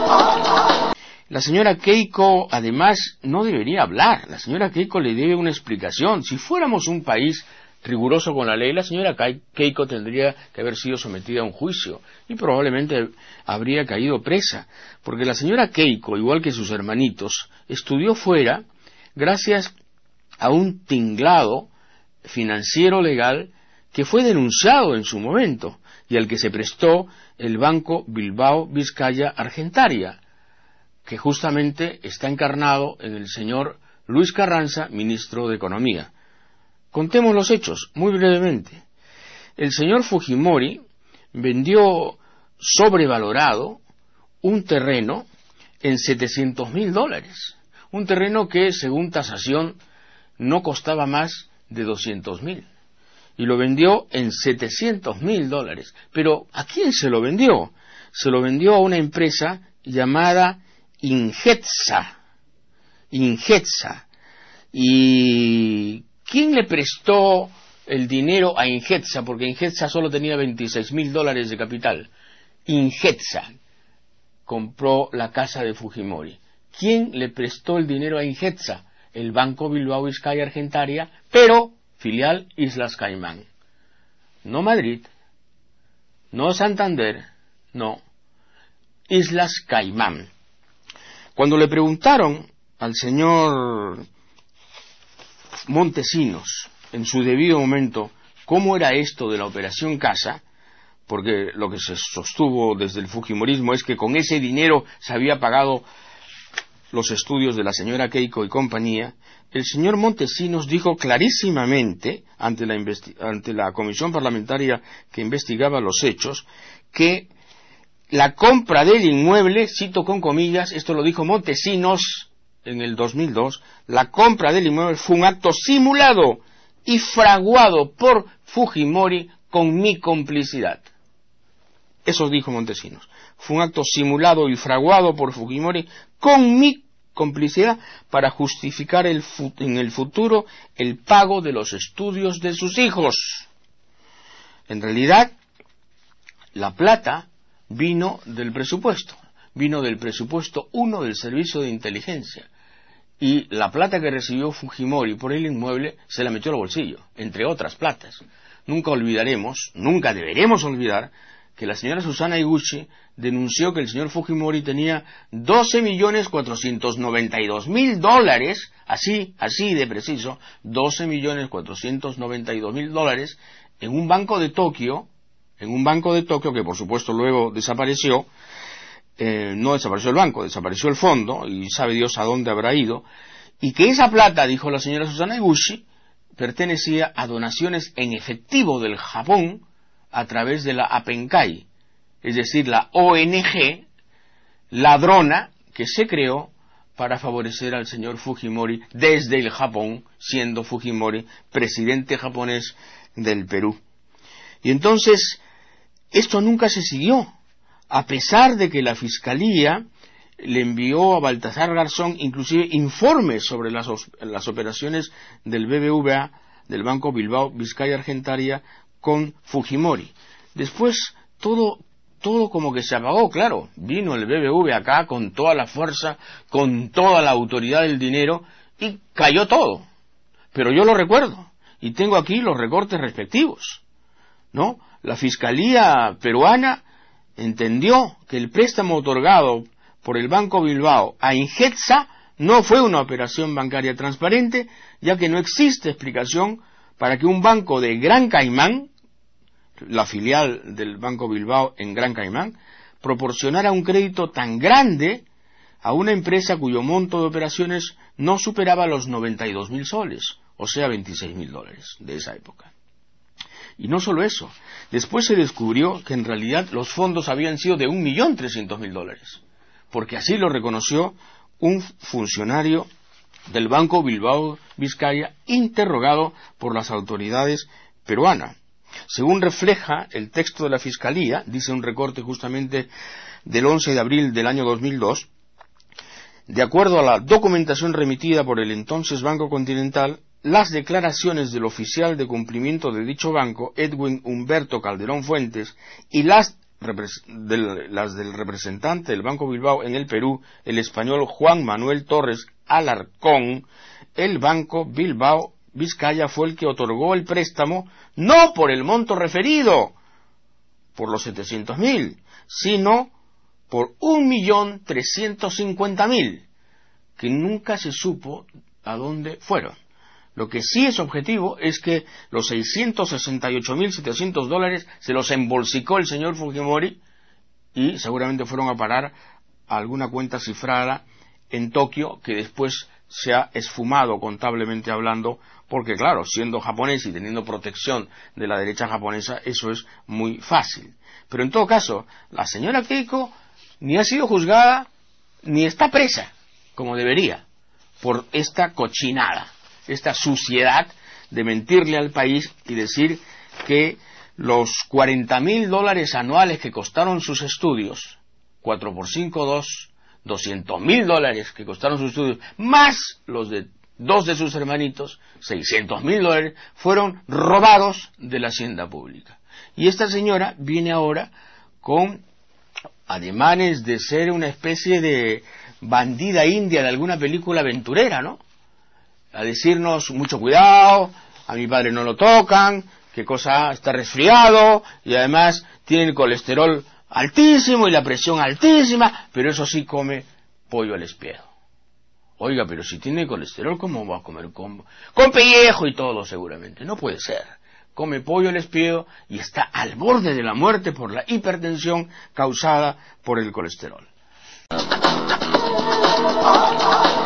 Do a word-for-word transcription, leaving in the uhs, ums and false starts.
La señora Keiko, además, no debería hablar. La señora Keiko le debe una explicación. Si fuéramos un país riguroso con la ley, la señora Keiko tendría que haber sido sometida a un juicio y probablemente habría caído presa, porque la señora Keiko, igual que sus hermanitos, estudió fuera gracias a un tinglado financiero legal que fue denunciado en su momento y al que se prestó el Banco Bilbao Vizcaya Argentaria, que justamente está encarnado en el señor Luis Carranza, ministro de Economía. Contemos los hechos, muy brevemente. El señor Fujimori vendió sobrevalorado un terreno en setecientos mil dólares. Un terreno que, según tasación, no costaba más de doscientos mil. Y lo vendió en setecientos mil dólares. Pero, ¿a quién se lo vendió? Se lo vendió a una empresa llamada Ingetsa. Ingetsa. Y ¿quién le prestó el dinero a Ingetsa? Porque Ingetsa solo tenía veintiséis mil dólares de capital. Ingetsa compró la casa de Fujimori. ¿Quién le prestó el dinero a Ingetsa? El Banco Bilbao Vizcaya Argentaria, pero filial Islas Caimán. No Madrid, no Santander, no. Islas Caimán. Cuando le preguntaron al señor Montesinos, en su debido momento, cómo era esto de la Operación Casa, porque lo que se sostuvo desde el fujimorismo es que con ese dinero se había pagado los estudios de la señora Keiko y compañía, el señor Montesinos dijo clarísimamente ante la, ante la comisión parlamentaria que investigaba los hechos, que la compra del inmueble, cito con comillas, esto lo dijo Montesinos en el dos mil dos, la compra del inmueble fue un acto simulado y fraguado por Fujimori con mi complicidad. Eso dijo Montesinos. Fue un acto simulado y fraguado por Fujimori con mi complicidad para justificar el en el futuro el pago de los estudios de sus hijos. En realidad, la plata vino del presupuesto, vino del presupuesto uno del Servicio de Inteligencia, y la plata que recibió Fujimori por el inmueble se la metió al bolsillo, entre otras platas. Nunca olvidaremos, nunca deberemos olvidar, que la señora Susana Higuchi denunció que el señor Fujimori tenía doce millones cuatrocientos noventa y dos mil dólares, así, así de preciso, doce millones cuatrocientos noventa y dos mil dólares, en un banco de Tokio, en un banco de Tokio que por supuesto luego desapareció. Eh, no desapareció el banco, desapareció el fondo, y sabe Dios a dónde habrá ido, y que esa plata, dijo la señora Susana Higuchi, pertenecía a donaciones en efectivo del Japón a través de la APENCAI, es decir, la O N G ladrona que se creó para favorecer al señor Fujimori desde el Japón, siendo Fujimori presidente japonés del Perú. Y entonces, esto nunca se siguió, a pesar de que la Fiscalía le envió a Baltasar Garzón inclusive informes sobre las, las operaciones del B B V A, del Banco Bilbao Vizcaya Argentaria, con Fujimori. Después todo todo como que se apagó, claro. Vino el B B V acá con toda la fuerza, con toda la autoridad del dinero, y cayó todo. Pero yo lo recuerdo, y tengo aquí los recortes respectivos, ¿no? La Fiscalía peruana entendió que el préstamo otorgado por el Banco Bilbao a Ingetsa no fue una operación bancaria transparente, ya que no existe explicación para que un banco de Gran Caimán, la filial del Banco Bilbao en Gran Caimán, proporcionara un crédito tan grande a una empresa cuyo monto de operaciones no superaba los noventa y dos mil soles, o sea, veintiséis mil dólares de esa época. Y no solo eso, después se descubrió que en realidad los fondos habían sido de un millón trescientos mil dólares, porque así lo reconoció un funcionario del Banco Bilbao Vizcaya interrogado por las autoridades peruanas. Según refleja el texto de la Fiscalía, dice un recorte justamente del once de abril del año dos mil dos, de acuerdo a la documentación remitida por el entonces Banco Continental, las declaraciones del oficial de cumplimiento de dicho banco, Edwin Humberto Calderón Fuentes, y las del, las del representante del Banco Bilbao en el Perú, el español Juan Manuel Torres Alarcón, el Banco Bilbao Vizcaya fue el que otorgó el préstamo no por el monto referido, por los setecientos mil, sino por un millón trescientos cincuenta mil, que nunca se supo a dónde fueron. Lo que sí es objetivo es que los seiscientos sesenta y ocho mil setecientos dólares se los embolsicó el señor Fujimori y seguramente fueron a parar a alguna cuenta cifrada en Tokio que después se ha esfumado contablemente hablando, porque claro, siendo japonés y teniendo protección de la derecha japonesa, eso es muy fácil. Pero en todo caso, la señora Keiko ni ha sido juzgada ni está presa, como debería, por esta cochinada, esta suciedad de mentirle al país y decir que los cuarenta mil dólares anuales que costaron sus estudios, cuatro por cinco, dos, doscientos mil dólares que costaron sus estudios, más los de dos de sus hermanitos, seiscientos mil dólares, fueron robados de la hacienda pública. Y esta señora viene ahora con ademanes de ser una especie de bandida india de alguna película aventurera, ¿no? A decirnos, mucho cuidado, a mi padre no lo tocan, qué cosa, está resfriado, y además tiene el colesterol altísimo y la presión altísima, pero eso sí come pollo al espiedo. Oiga, pero si tiene colesterol, ¿cómo va a comer con, con pellejo y todo seguramente? No puede ser. Come pollo al espiedo y está al borde de la muerte por la hipertensión causada por el colesterol.